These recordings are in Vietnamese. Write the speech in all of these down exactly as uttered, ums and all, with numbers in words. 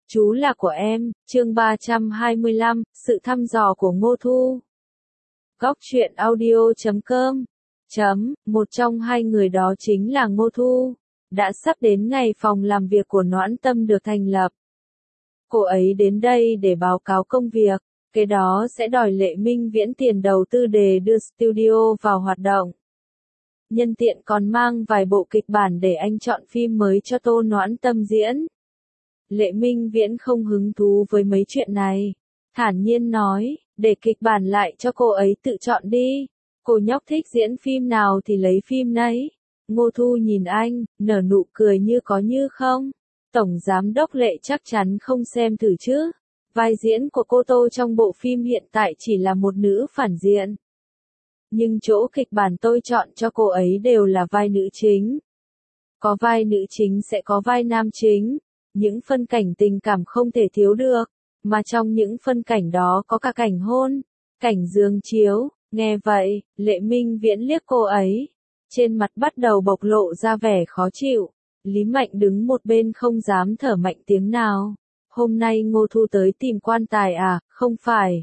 Chú là của em, chương ba trăm hai mươi lăm, sự thăm dò của Ngô Thu. Góc truyện audio chấm com. Chấm, một trong hai người đó chính là Ngô Thu. Đã sắp đến ngày phòng làm việc của Noãn Tâm được thành lập. Cô ấy đến đây để báo cáo công việc, cái đó sẽ đòi Lệ Minh Viễn tiền đầu tư để đưa studio vào hoạt động. Nhân tiện còn mang vài bộ kịch bản để anh chọn phim mới cho Tô Noãn Tâm diễn. Lệ Minh Viễn không hứng thú với mấy chuyện này. Thản nhiên nói, để kịch bản lại cho cô ấy tự chọn đi. Cô nhóc thích diễn phim nào thì lấy phim nấy. Ngô Thu nhìn anh, nở nụ cười như có như không. Tổng giám đốc Lệ chắc chắn không xem thử chứ. Vai diễn của cô Tô trong bộ phim hiện tại chỉ là một nữ phản diện. Nhưng chỗ kịch bản tôi chọn cho cô ấy đều là vai nữ chính. Có vai nữ chính sẽ có vai nam chính. Những phân cảnh tình cảm không thể thiếu được, mà trong những phân cảnh đó có cả cảnh hôn, cảnh giường chiếu. Nghe vậy, Lệ Minh Viễn liếc cô ấy, trên mặt bắt đầu bộc lộ ra vẻ khó chịu. Lý Mạnh đứng một bên không dám thở mạnh tiếng nào. Hôm nay Ngô Thu tới tìm quan tài à? Không phải.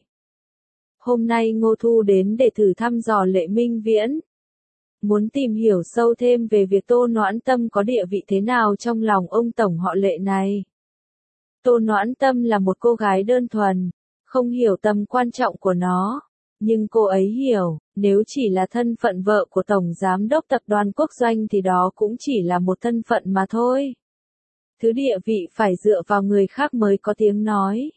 Hôm nay Ngô Thu đến để thử thăm dò Lệ Minh Viễn. Muốn tìm hiểu sâu thêm về việc Tô Noãn Tâm có địa vị thế nào trong lòng ông tổng họ Lệ này. Tô Noãn Tâm là một cô gái đơn thuần, không hiểu tầm quan trọng của nó. Nhưng cô ấy hiểu, nếu chỉ là thân phận vợ của Tổng Giám đốc Tập đoàn Quốc doanh thì đó cũng chỉ là một thân phận mà thôi. Thứ địa vị phải dựa vào người khác mới có tiếng nói.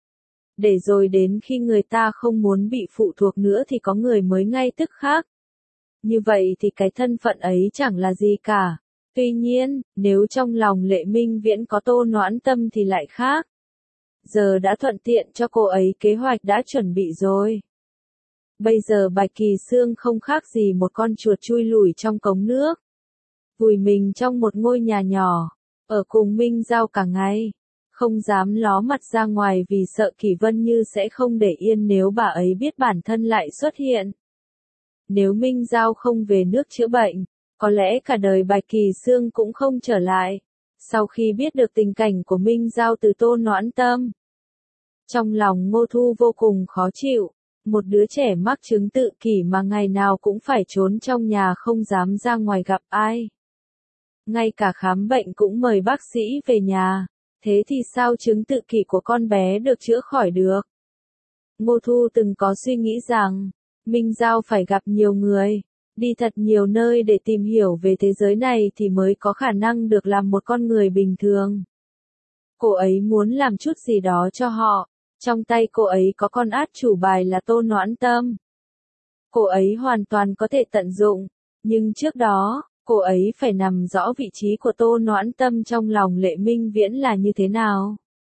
Để rồi đến khi người ta không muốn bị phụ thuộc nữa thì có người mới ngay tức khác. Như vậy thì cái thân phận ấy chẳng là gì cả. Tuy nhiên, nếu trong lòng Lệ Minh Viễn có Tô Noãn Tâm thì lại khác. Giờ đã thuận tiện cho cô ấy, kế hoạch đã chuẩn bị rồi. Bây giờ Bạch Kỳ Sương không khác gì một con chuột chui lủi trong cống nước. Vùi mình trong một ngôi nhà nhỏ, ở cùng Minh Giao cả ngày. Không dám ló mặt ra ngoài vì sợ Kỳ Vân Như sẽ không để yên nếu bà ấy biết bản thân lại xuất hiện. Nếu Minh Giao không về nước chữa bệnh, có lẽ cả đời Bạch Kỳ Sương cũng không trở lại. Sau khi biết được tình cảnh của Minh Giao từ Tô Noãn Tâm, trong lòng Ngô Thu vô cùng khó chịu. Một đứa trẻ mắc chứng tự kỷ mà ngày nào cũng phải trốn trong nhà không dám ra ngoài gặp ai. Ngay cả khám bệnh cũng mời bác sĩ về nhà. Thế thì sao chứng tự kỷ của con bé được chữa khỏi được? Ngô Thu từng có suy nghĩ rằng, Minh Giao phải gặp nhiều người, đi thật nhiều nơi để tìm hiểu về thế giới này thì mới có khả năng được làm một con người bình thường. Cô ấy muốn làm chút gì đó cho họ, trong tay cô ấy có con át chủ bài là Tô Noãn Tâm. Cô ấy hoàn toàn có thể tận dụng, nhưng trước đó, cô ấy phải nằm rõ vị trí của Tô Noãn Tâm trong lòng Lệ Minh Viễn là như thế nào.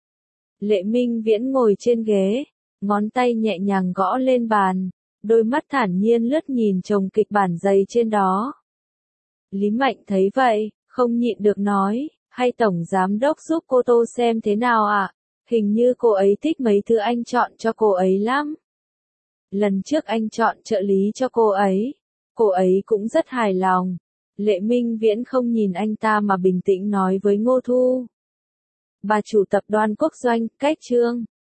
Lệ Minh Viễn ngồi trên ghế, ngón tay nhẹ nhàng gõ lên bàn. Đôi mắt thản nhiên lướt nhìn chồng kịch bản dày trên đó. Lý Mạnh thấy vậy, không nhịn được nói, hay Tổng Giám đốc giúp cô Tô xem thế nào ạ? À? Hình như cô ấy thích mấy thứ anh chọn cho cô ấy lắm. Lần trước anh chọn trợ lý cho cô ấy, cô ấy cũng rất hài lòng. Lệ Minh Viễn không nhìn anh ta mà bình tĩnh nói với Ngô Thu. Bà chủ tập đoàn Quốc doanh, cách chương.